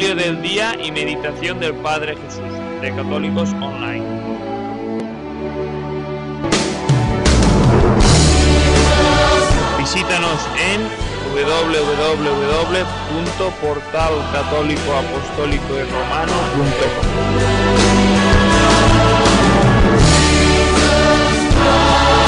Evangelio del día y meditación del Padre Jesús, de Católicos Online. Visítanos en www.portalcatólicoapostólicoyromano.com.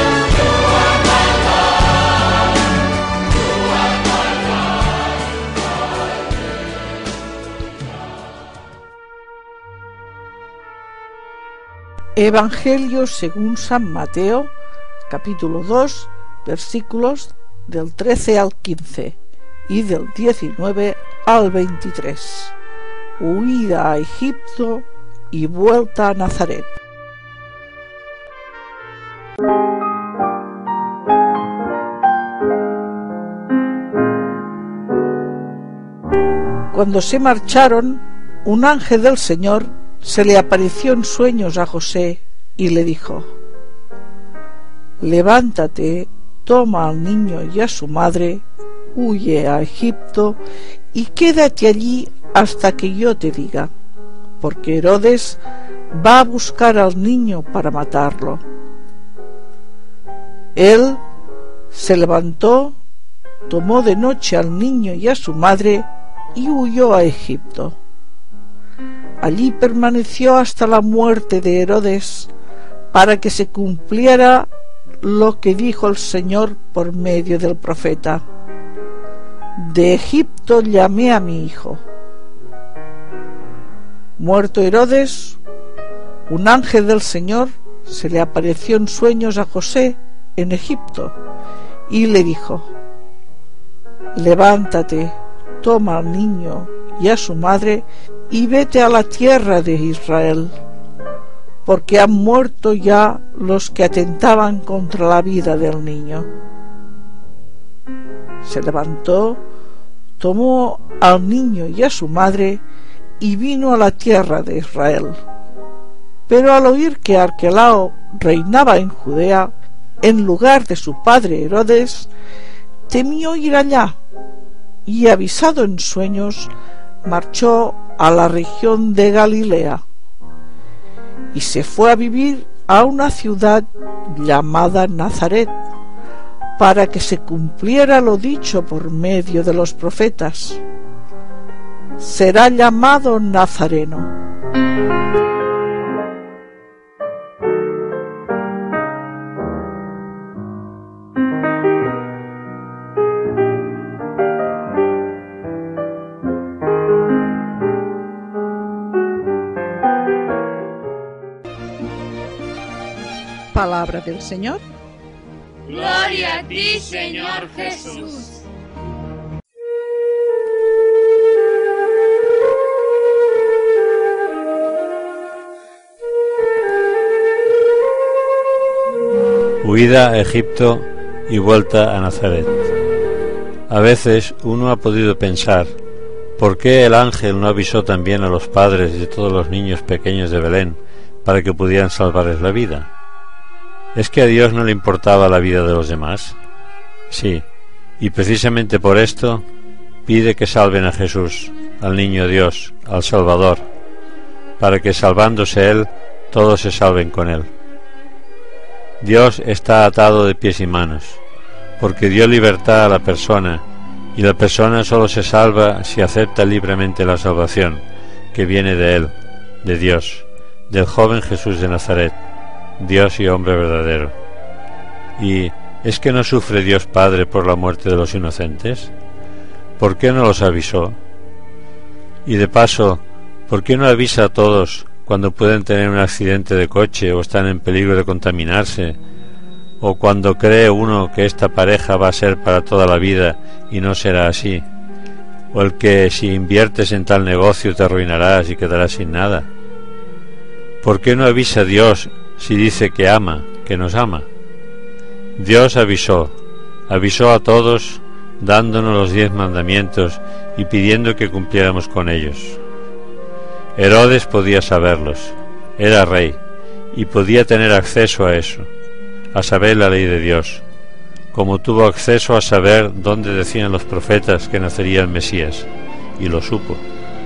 Evangelio según San Mateo, capítulo 2, versículos del 13 al 15 y del 19 al 23. Huida a Egipto y vuelta a Nazaret. Cuando se marcharon, un ángel del Señor se le apareció en sueños a José y le dijo: levántate, toma al niño y a su madre, huye a Egipto y quédate allí hasta que yo te diga, porque Herodes va a buscar al niño para matarlo. Él se levantó, tomó de noche al niño y a su madre y huyó a Egipto. Allí permaneció hasta la muerte de Herodes, para que se cumpliera lo que dijo el Señor por medio del profeta: de Egipto llamé a mi hijo. Muerto Herodes, un ángel del Señor se le apareció en sueños a José en Egipto y le dijo: levántate, toma al niño y a su madre y vete a la tierra de Israel, porque han muerto ya los que atentaban contra la vida del niño. Se levantó, tomó al niño y a su madre y vino a la tierra de Israel. Pero al oír que Arquelao reinaba en Judea, en lugar de su padre Herodes, temió ir allá, y avisado en sueños, marchó a la región de Galilea y se fue a vivir a una ciudad llamada Nazaret, para que se cumpliera lo dicho por medio de los profetas: será llamado Nazareno. Palabra del Señor. Gloria a ti, Señor Jesús. Huida a Egipto y vuelta a Nazaret. A veces uno ha podido pensar: ¿por qué el ángel no avisó también a los padres de todos los niños pequeños de Belén para que pudieran salvarles la vida? ¿Es que a Dios no le importaba la vida de los demás? Sí, y precisamente por esto pide que salven a Jesús, al niño Dios, al Salvador, para que salvándose Él, todos se salven con Él. Dios está atado de pies y manos, porque dio libertad a la persona, y la persona solo se salva si acepta libremente la salvación, que viene de Él, de Dios, del joven Jesús de Nazaret, Dios y hombre verdadero. ¿Y es que no sufre Dios Padre por la muerte de los inocentes? ¿Por qué no los avisó? Y de paso, ¿por qué no avisa a todos cuando pueden tener un accidente de coche o están en peligro de contaminarse? ¿O cuando cree uno que esta pareja va a ser para toda la vida y no será así? ¿O el que si inviertes en tal negocio te arruinarás y quedarás sin nada? ¿Por qué no avisa Dios si dice que ama, que nos ama? Dios avisó a todos, dándonos los 10 mandamientos y pidiendo que cumpliéramos con ellos. Herodes podía saberlos, era rey, y podía tener acceso a eso, a saber la ley de Dios, como tuvo acceso a saber dónde decían los profetas que nacería el Mesías, y lo supo,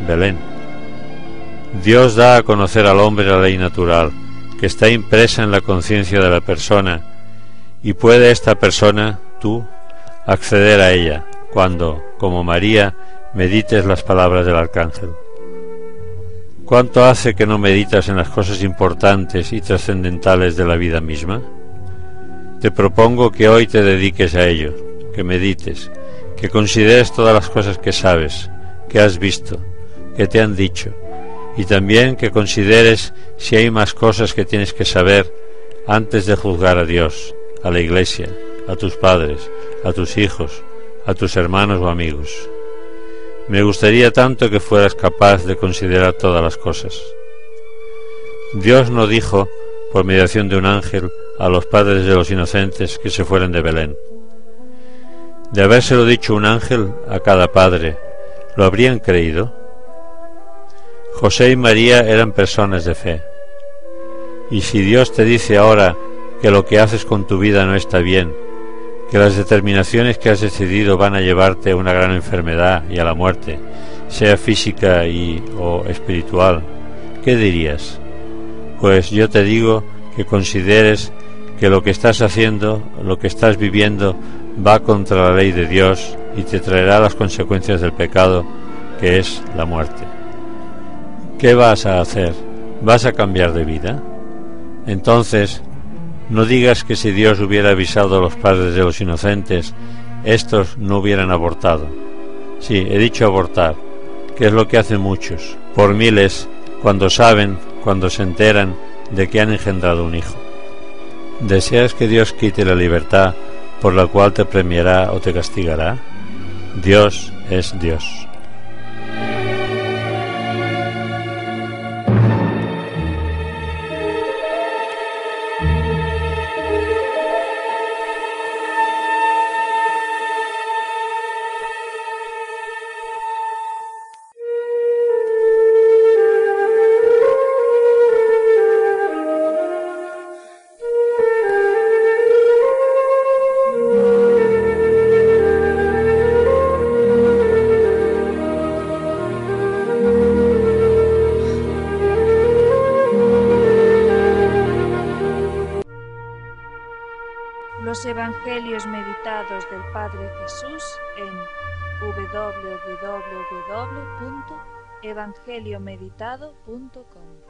Belén. Dios da a conocer al hombre la ley natural, que está impresa en la conciencia de la persona, y puede esta persona, tú, acceder a ella, cuando, como María, medites las palabras del arcángel. ¿Cuánto hace que no meditas en las cosas importantes y trascendentales de la vida misma? Te propongo que hoy te dediques a ello, que medites, que consideres todas las cosas que sabes, que has visto, que te han dicho, y también que consideres si hay más cosas que tienes que saber antes de juzgar a Dios, a la Iglesia, a tus padres, a tus hijos, a tus hermanos o amigos. Me gustaría tanto que fueras capaz de considerar todas las cosas. Dios no dijo, por mediación de un ángel, a los padres de los inocentes que se fueran de Belén. De habérselo dicho un ángel a cada padre, ¿lo habrían creído? José y María eran personas de fe. Y si Dios te dice ahora que lo que haces con tu vida no está bien, que las determinaciones que has decidido van a llevarte a una gran enfermedad y a la muerte, sea física o espiritual, ¿qué dirías? Pues yo te digo que consideres que lo que estás haciendo, lo que estás viviendo, va contra la ley de Dios y te traerá las consecuencias del pecado, que es la muerte. ¿Qué vas a hacer? ¿Vas a cambiar de vida? Entonces, no digas que si Dios hubiera avisado a los padres de los inocentes, estos no hubieran abortado. Sí, he dicho abortar, que es lo que hacen muchos, por miles, cuando saben, cuando se enteran de que han engendrado un hijo. ¿Deseas que Dios quite la libertad por la cual te premiará o te castigará? Dios es Dios. Los Evangelios meditados del Padre Jesús en www.evangeliomeditado.com